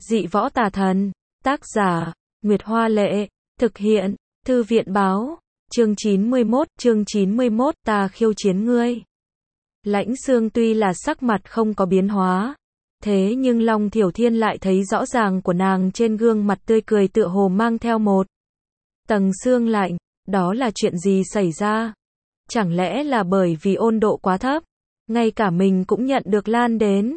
Dị võ tà thần. Tác giả, Nguyệt Hoa Lệ. Thực hiện, Thư viện Báo. Chương 91, ta khiêu chiến ngươi. Lãnh Xương tuy là sắc mặt không có biến hóa, thế nhưng Long Thiểu Thiên lại thấy rõ ràng của nàng trên gương mặt tươi cười tựa hồ mang theo một tầng sương lạnh. Đó là chuyện gì xảy ra? Chẳng lẽ là bởi vì ôn độ quá thấp, ngay cả mình cũng nhận được lan đến?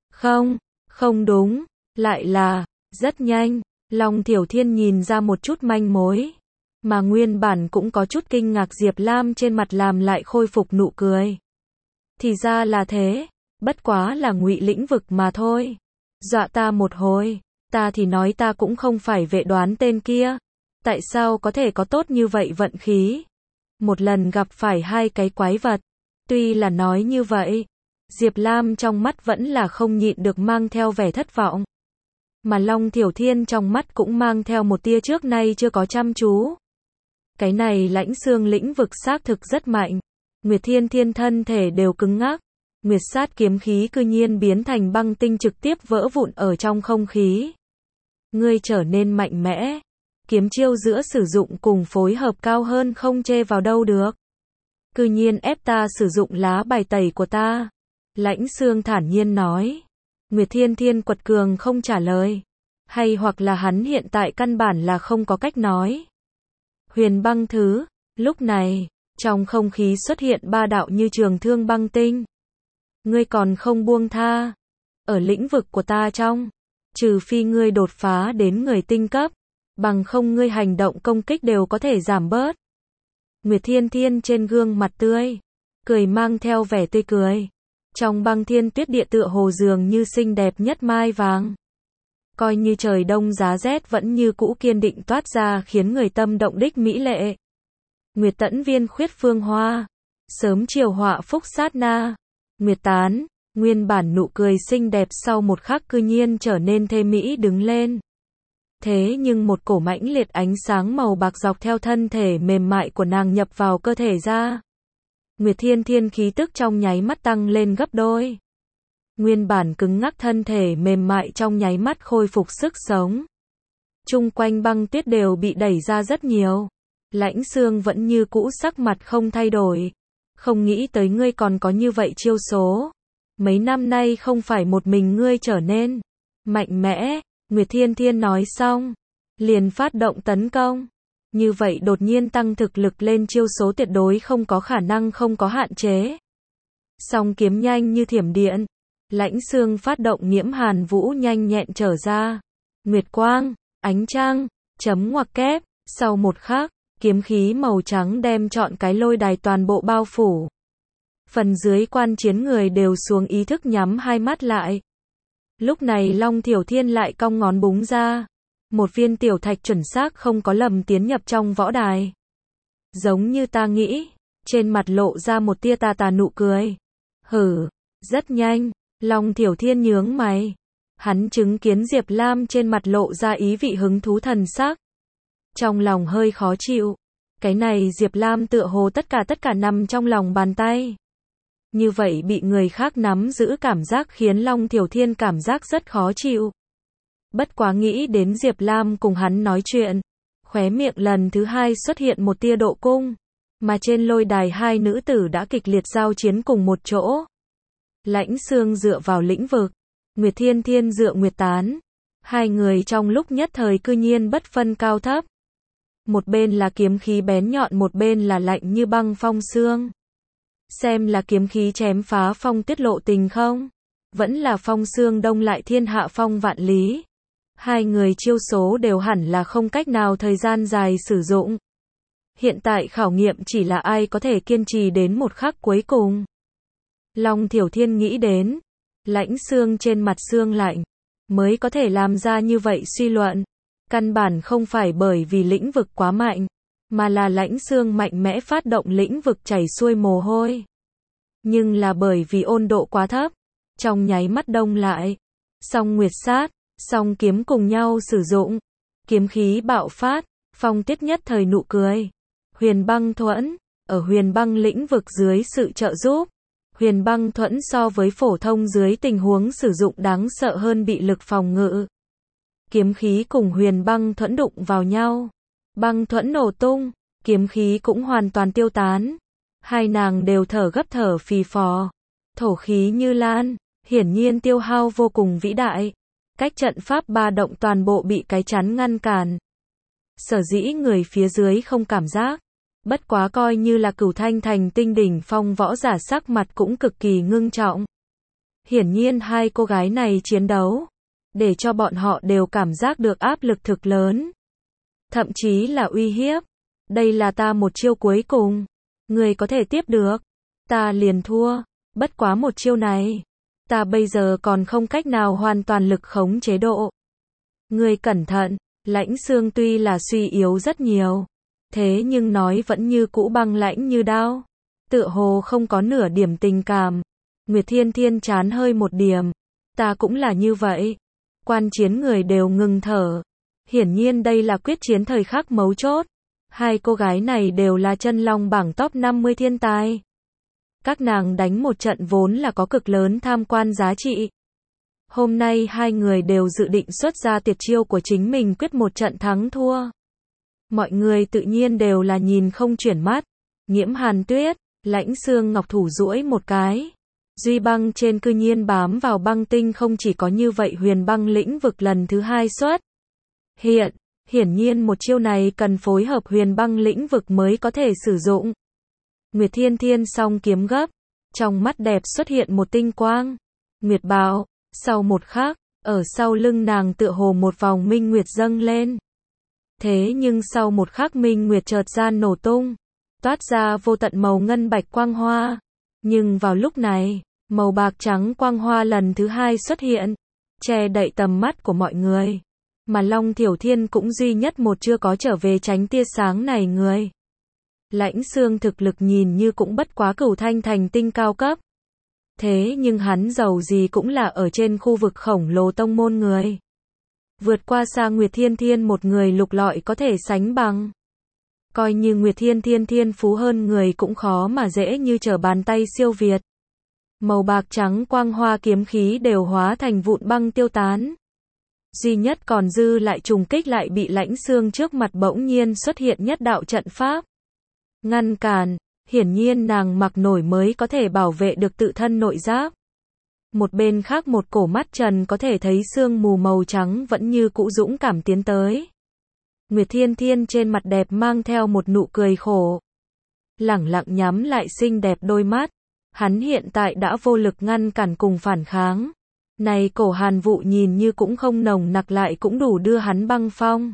Không đúng, lại là, rất nhanh, Long Thiểu Thiên nhìn ra một chút manh mối, mà nguyên bản cũng có chút kinh ngạc Diệp Lam trên mặt làm lại khôi phục nụ cười. Thì ra là thế, bất quá là Ngụy lĩnh vực mà thôi. Dọa ta một hồi, ta thì nói ta cũng không phải vệ đoán tên kia. Tại sao có thể có tốt như vậy vận khí? Một lần gặp phải hai cái quái vật. Tuy là nói như vậy, Diệp Lam trong mắt vẫn là không nhịn được mang theo vẻ thất vọng. Mà Long Thiểu Thiên trong mắt cũng mang theo một tia trước nay chưa có chăm chú. Cái này Lãnh Xương lĩnh vực xác thực rất mạnh. Nguyệt Thiên Thiên thân thể đều cứng ngắc. Nguyệt sát kiếm khí cư nhiên biến thành băng tinh trực tiếp vỡ vụn ở trong không khí. Ngươi trở nên mạnh mẽ. Kiếm chiêu giữa sử dụng cùng phối hợp cao hơn không chê vào đâu được. Cư nhiên ép ta sử dụng lá bài tẩy của ta. Lãnh Xương thản nhiên nói. Nguyệt Thiên Thiên quật cường không trả lời. Hay hoặc là hắn hiện tại căn bản là không có cách nói. Huyền băng thứ. Lúc này, trong không khí xuất hiện ba đạo như trường thương băng tinh. Ngươi còn không buông tha. Ở lĩnh vực của ta trong, trừ phi ngươi đột phá đến người tinh cấp, bằng không ngươi hành động công kích đều có thể giảm bớt. Nguyệt Thiên Thiên trên gương mặt tươi cười mang theo vẻ tươi cười. Trong băng thiên tuyết địa tựa hồ dường như xinh đẹp nhất mai vàng. Coi như trời đông giá rét vẫn như cũ kiên định toát ra khiến người tâm động đích mỹ lệ. Nguyệt tẫn viên khuyết phương hoa. Sớm chiều họa phúc sát na. Nguyệt tán. Nguyên bản nụ cười xinh đẹp sau một khắc cư nhiên trở nên thê mỹ đứng lên. Thế nhưng một cổ mãnh liệt ánh sáng màu bạc dọc theo thân thể mềm mại của nàng nhập vào cơ thể ra. Nguyệt Thiên Thiên khí tức trong nháy mắt tăng lên gấp đôi. Nguyên bản cứng ngắc thân thể mềm mại trong nháy mắt khôi phục sức sống. Chung quanh băng tuyết đều bị đẩy ra rất nhiều. Lãnh Xương vẫn như cũ sắc mặt không thay đổi. Không nghĩ tới ngươi còn có như vậy chiêu số. Mấy năm nay không phải một mình ngươi trở nên mạnh mẽ. Nguyệt Thiên Thiên nói xong, liền phát động tấn công. Như vậy đột nhiên tăng thực lực lên chiêu số tuyệt đối không có khả năng không có hạn chế. Song kiếm nhanh như thiểm điện. Lãnh Xương phát động nhiễm hàn vũ nhanh nhẹn trở ra. Nguyệt quang, ánh trăng, chấm ngoặc kép. Sau một khắc, kiếm khí màu trắng đem trọn cái lôi đài toàn bộ bao phủ. Phần dưới quan chiến người đều xuống ý thức nhắm hai mắt lại. Lúc này Long Thiểu Thiên lại cong ngón búng ra. Một viên tiểu thạch chuẩn xác không có lầm tiến nhập trong võ đài. Giống như ta nghĩ, trên mặt lộ ra một tia tà tà nụ cười. Hử, rất nhanh, Long Thiểu Thiên nhướng mày. Hắn chứng kiến Diệp Lam trên mặt lộ ra ý vị hứng thú thần sắc. Trong lòng hơi khó chịu. Cái này Diệp Lam tựa hồ tất cả nằm trong lòng bàn tay. Như vậy bị người khác nắm giữ cảm giác khiến Long Thiểu Thiên cảm giác rất khó chịu. Bất quá nghĩ đến Diệp Lam cùng hắn nói chuyện, khóe miệng lần thứ hai xuất hiện một tia độ cung, mà trên lôi đài hai nữ tử đã kịch liệt giao chiến cùng một chỗ. Lãnh Xương dựa vào lĩnh vực, Nguyệt Thiên Thiên dựa Nguyệt tán. Hai người trong lúc nhất thời cư nhiên bất phân cao thấp. Một bên là kiếm khí bén nhọn, một bên là lạnh như băng phong xương. Xem là kiếm khí chém phá phong tiết lộ tình không? Vẫn là phong xương đông lại thiên hạ phong vạn lý. Hai người chiêu số đều hẳn là không cách nào thời gian dài sử dụng. Hiện tại khảo nghiệm chỉ là ai có thể kiên trì đến một khắc cuối cùng. Long Thiểu Thiên nghĩ đến, Lãnh Xương trên mặt xương lạnh, mới có thể làm ra như vậy suy luận. Căn bản không phải bởi vì lĩnh vực quá mạnh, mà là Lãnh Xương mạnh mẽ phát động lĩnh vực chảy xuôi mồ hôi. Nhưng là bởi vì ôn độ quá thấp, trong nháy mắt đông lại. Song Nguyệt sát, song kiếm cùng nhau sử dụng. Kiếm khí bạo phát, phong tiết nhất thời nụ cười. Huyền băng thuẫn, ở huyền băng lĩnh vực dưới sự trợ giúp. Huyền băng thuẫn so với phổ thông dưới tình huống sử dụng đáng sợ hơn bị lực phòng ngự. kiếm khí cùng huyền băng thuẫn đụng vào nhau. Băng thuẫn nổ tung, kiếm khí cũng hoàn toàn tiêu tán. Hai nàng đều thở gấp thở phì phò. Thổ khí như lan, hiển nhiên tiêu hao vô cùng vĩ đại. Cách trận pháp ba động toàn bộ bị cái chắn ngăn cản. Sở dĩ người phía dưới không cảm giác. Bất quá coi như là Cửu Thanh Thành tinh đỉnh phong võ giả sắc mặt cũng cực kỳ ngưng trọng. Hiển nhiên hai cô gái này chiến đấu, để cho bọn họ đều cảm giác được áp lực thực lớn. Thậm chí là uy hiếp. Đây là ta một chiêu cuối cùng. Người có thể tiếp được. Ta liền thua. Bất quá một chiêu này. Ta bây giờ còn không cách nào hoàn toàn lực khống chế độ. Người cẩn thận. Lãnh Xương tuy là suy yếu rất nhiều. Thế nhưng nói vẫn như cũ băng lãnh như đao. Tựa hồ không có nửa điểm tình cảm. Nguyệt Thiên Thiên chán hơi một điểm. Ta cũng là như vậy. Quan chiến người đều ngừng thở. Hiển nhiên đây là quyết chiến thời khắc mấu chốt. Hai cô gái này đều là chân long bảng top 50 thiên tài. Các nàng đánh một trận vốn là có cực lớn tham quan giá trị. Hôm nay hai người đều dự định xuất ra tuyệt chiêu của chính mình quyết một trận thắng thua. Mọi người tự nhiên đều là nhìn không chuyển mắt. Nhiễm Hàn Tuyết, Lãnh Xương Ngọc thủ duỗi một cái. Duy băng trên cư nhiên bám vào băng tinh, không chỉ có như vậy huyền băng lĩnh vực lần thứ hai xuất hiển nhiên một chiêu này cần phối hợp huyền băng lĩnh vực mới có thể sử dụng. Nguyệt Thiên Thiên song kiếm gấp, trong mắt đẹp xuất hiện một tinh quang. Nguyệt bảo, sau một khắc, ở sau lưng nàng tựa hồ một vòng minh nguyệt dâng lên. Thế nhưng sau một khắc minh nguyệt chợt gian nổ tung, toát ra vô tận màu ngân bạch quang hoa. Nhưng vào lúc này, màu bạc trắng quang hoa lần thứ hai xuất hiện, che đậy tầm mắt của mọi người. Mà Long Thiểu Thiên cũng duy nhất một chưa có trở về tránh tia sáng này người. Lãnh Xương thực lực nhìn như cũng bất quá Cửu Thanh Thành tinh cao cấp. Thế nhưng hắn giàu gì cũng là ở trên khu vực khổng lồ tông môn người. Vượt qua xa Nguyệt Thiên Thiên một người lục lọi có thể sánh bằng. Coi như Nguyệt Thiên Thiên thiên phú hơn người cũng khó mà dễ như trở bàn tay siêu việt. Màu bạc trắng quang hoa kiếm khí đều hóa thành vụn băng tiêu tán. Duy nhất còn dư lại trùng kích lại bị Lãnh Xương trước mặt bỗng nhiên xuất hiện nhất đạo trận pháp. Ngăn cản, hiển nhiên nàng mặc nổi mới có thể bảo vệ được tự thân nội giáp. Một bên khác một cổ mắt trần có thể thấy sương mù màu trắng vẫn như cũ dũng cảm tiến tới. Nguyệt Thiên Thiên trên mặt đẹp mang theo một nụ cười khổ. Lẳng lặng nhắm lại xinh đẹp đôi mắt. Hắn hiện tại đã vô lực ngăn cản cùng phản kháng. Này cổ hàn vụ nhìn như cũng không nồng nặc lại cũng đủ đưa hắn băng phong.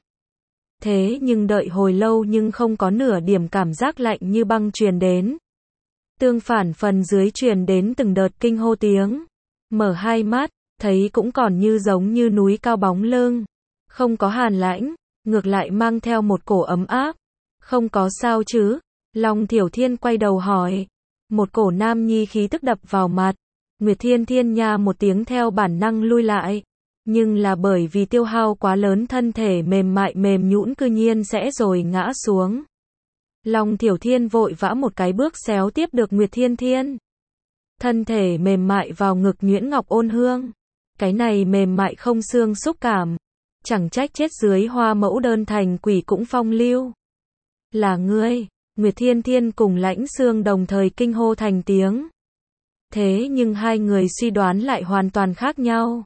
Thế nhưng đợi hồi lâu nhưng không có nửa điểm cảm giác lạnh như băng truyền đến. Tương phản phần dưới truyền đến từng đợt kinh hô tiếng. Mở hai mắt, thấy cũng còn như giống như núi cao bóng lưng. Không có hàn lãnh, ngược lại mang theo một cổ ấm áp. Không có sao chứ? Long Thiểu Thiên quay đầu hỏi. Một cổ nam nhi khí tức đập vào mặt. Nguyệt Thiên Thiên nha một tiếng theo bản năng lui lại. Nhưng là bởi vì tiêu hao quá lớn thân thể mềm mại mềm nhũn cư nhiên sẽ rồi ngã xuống. Long Thiểu Thiên vội vã một cái bước xéo tiếp được Nguyệt Thiên Thiên. Thân thể mềm mại vào ngực nhuyễn ngọc ôn hương. Cái này mềm mại không xương xúc cảm. Chẳng trách chết dưới hoa mẫu đơn thành quỷ cũng phong lưu. Là ngươi, Nguyệt Thiên Thiên cùng Lãnh Xương đồng thời kinh hô thành tiếng. Thế nhưng hai người suy đoán lại hoàn toàn khác nhau.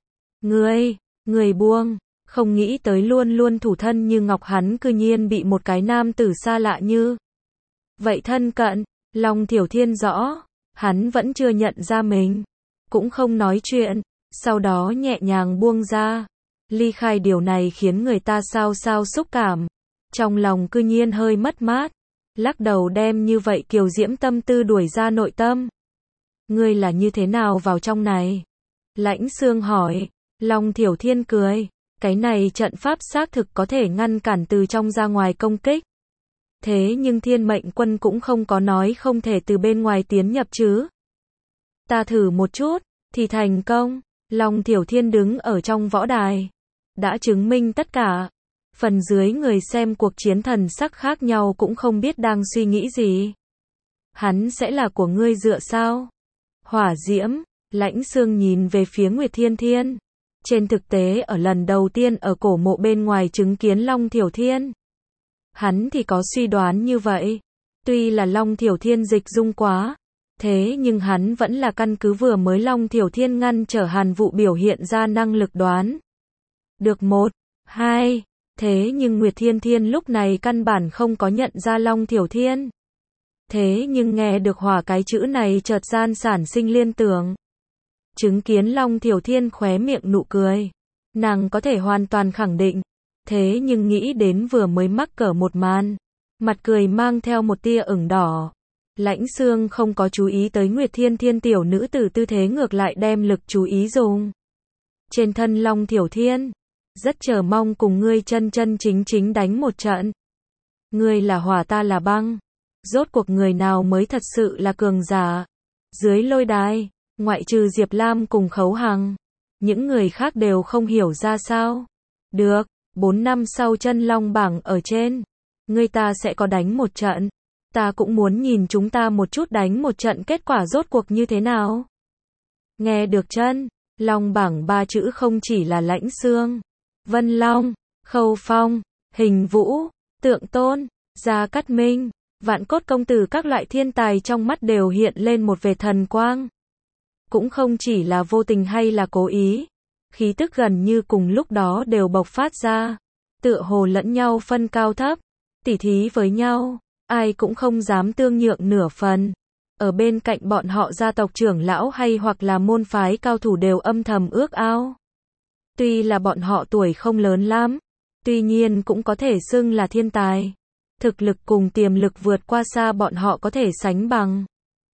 Người buông, không nghĩ tới luôn luôn thủ thân như ngọc hắn cư nhiên bị một cái nam tử xa lạ như vậy thân cận. Long Thiểu Thiên rõ, hắn vẫn chưa nhận ra mình, cũng không nói chuyện, sau đó nhẹ nhàng buông ra. Ly khai điều này khiến người ta sao xúc cảm, trong lòng cư nhiên hơi mất mát, lắc đầu đem như vậy kiều diễm tâm tư đuổi ra nội tâm. Ngươi là như thế nào vào trong này? Lãnh Xương hỏi. Long Thiểu Thiên cười, cái này trận pháp xác thực có thể ngăn cản từ trong ra ngoài công kích. Thế nhưng Thiên Mệnh Quân cũng không có nói không thể từ bên ngoài tiến nhập chứ. Ta thử một chút, thì thành công. Long Thiểu Thiên đứng ở trong võ đài, đã chứng minh tất cả. Phần dưới người xem cuộc chiến thần sắc khác nhau cũng không biết đang suy nghĩ gì. Hắn sẽ là của ngươi dựa sao? Hỏa diễm, Lãnh Xương nhìn về phía Nguyệt Thiên Thiên. Trên thực tế ở lần đầu tiên ở cổ mộ bên ngoài chứng kiến Long Thiểu Thiên, hắn thì có suy đoán như vậy. Tuy là Long Thiểu Thiên dịch dung quá, thế nhưng hắn vẫn là căn cứ vừa mới Long Thiểu Thiên ngăn trở Hàn Vụ biểu hiện ra năng lực đoán được 1, 2. Thế nhưng Nguyệt Thiên Thiên lúc này căn bản không có nhận ra Long Thiểu Thiên. Thế nhưng nghe được hỏa cái chữ này chợt gian sản sinh liên tưởng. Chứng kiến Long Thiểu Thiên khóe miệng nụ cười, nàng có thể hoàn toàn khẳng định. Thế nhưng nghĩ đến vừa mới mắc cỡ một màn, mặt cười mang theo một tia ửng đỏ. Lãnh Xương không có chú ý tới Nguyệt Thiên Thiên tiểu nữ tử tư thế ngược lại đem lực chú ý dùng trên thân Long Thiểu Thiên. Rất chờ mong cùng ngươi chân chân chính chính đánh một trận. Ngươi là hỏa ta là băng. Rốt cuộc người nào mới thật sự là cường giả? Dưới lôi đài, ngoại trừ Diệp Lam cùng Khấu Hằng, những người khác đều không hiểu ra sao. Được, 4 năm sau chân long bảng ở trên, ngươi ta sẽ có đánh một trận. Ta cũng muốn nhìn chúng ta một chút đánh một trận kết quả rốt cuộc như thế nào. Nghe được chân long bảng 3 chữ không chỉ là Lãnh Xương, Vân Long, Khâu Phong, Hình Vũ, Tượng Tôn, Gia Cát Minh, Vạn Cốt công tử các loại thiên tài trong mắt đều hiện lên một vệt thần quang. Cũng không chỉ là vô tình hay là cố ý, khí tức gần như cùng lúc đó đều bộc phát ra, tựa hồ lẫn nhau phân cao thấp, tỉ thí với nhau, ai cũng không dám tương nhượng nửa phần. Ở bên cạnh bọn họ gia tộc trưởng lão hay hoặc là môn phái cao thủ đều âm thầm ước ao. Tuy là bọn họ tuổi không lớn lắm, tuy nhiên cũng có thể xưng là thiên tài. Thực lực cùng tiềm lực vượt qua xa bọn họ có thể sánh bằng.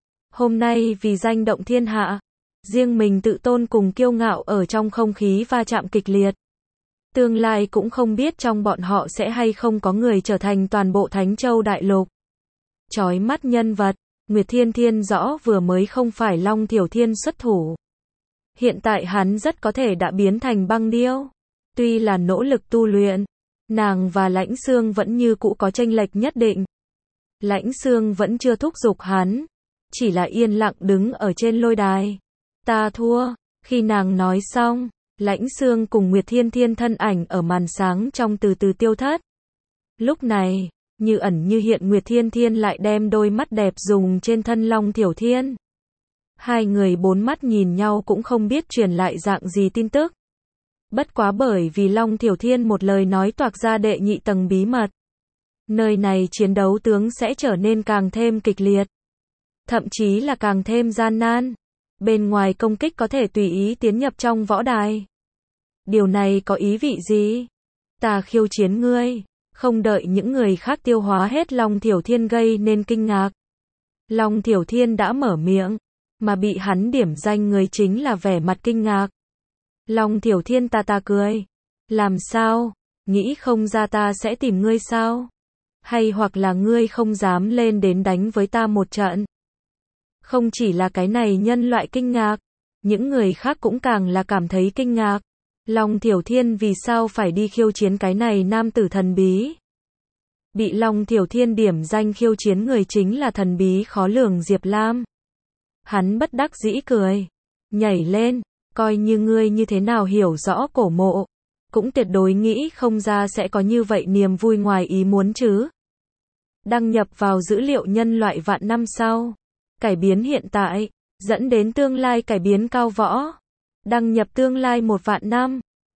Hôm nay vì danh động thiên hạ, riêng mình tự tôn cùng kiêu ngạo ở trong không khí va chạm kịch liệt. Tương lai cũng không biết trong bọn họ sẽ hay không có người trở thành toàn bộ Thánh Châu Đại Lục. Chói mắt nhân vật, Nguyệt Thiên Thiên rõ vừa mới không phải Long Thiểu Thiên xuất thủ. Hiện tại hắn rất có thể đã biến thành băng điêu. Tuy là nỗ lực tu luyện, nàng và Lãnh Xương vẫn như cũ có chênh lệch nhất định. Lãnh Xương vẫn chưa thúc giục hắn, chỉ là yên lặng đứng ở trên lôi đài. Ta thua. Khi nàng nói xong, Lãnh Xương cùng Nguyệt Thiên Thiên thân ảnh ở màn sáng trong từ từ tiêu thất. Lúc này, như ẩn như hiện Nguyệt Thiên Thiên lại đem đôi mắt đẹp dùng trên thân Long Thiểu Thiên. Hai người bốn mắt nhìn nhau cũng không biết truyền lại dạng gì tin tức. Bất quá bởi vì Long Thiểu Thiên một lời nói toạc ra đệ nhị tầng bí mật. Nơi này chiến đấu tướng sẽ trở nên càng thêm kịch liệt. Thậm chí là càng thêm gian nan. Bên ngoài công kích có thể tùy ý tiến nhập trong võ đài. Điều này có ý vị gì? Ta khiêu chiến ngươi. Không đợi những người khác tiêu hóa hết Long Thiểu Thiên gây nên kinh ngạc. Long Thiểu Thiên đã mở miệng, mà bị hắn điểm danh người chính là vẻ mặt kinh ngạc. Long Thiểu Thiên ta cười. Làm sao? Nghĩ không ra ta sẽ tìm ngươi sao? Hay hoặc là ngươi không dám lên đến đánh với ta một trận? Không chỉ là cái này nhân loại kinh ngạc, những người khác cũng càng là cảm thấy kinh ngạc. Long Thiểu Thiên vì sao phải đi khiêu chiến cái này nam tử thần bí? Bị Long Thiểu Thiên điểm danh khiêu chiến người chính là thần bí khó lường Diệp Lam. Hắn bất đắc dĩ cười, nhảy lên, coi như ngươi như thế nào hiểu rõ cổ mộ, cũng tuyệt đối nghĩ không ra sẽ có như vậy niềm vui ngoài ý muốn chứ. Đăng nhập vào dữ liệu nhân loại vạn năm sau, cải biến hiện tại, dẫn đến tương lai cải biến cao võ. Đăng nhập tương lai 1 vạn năm.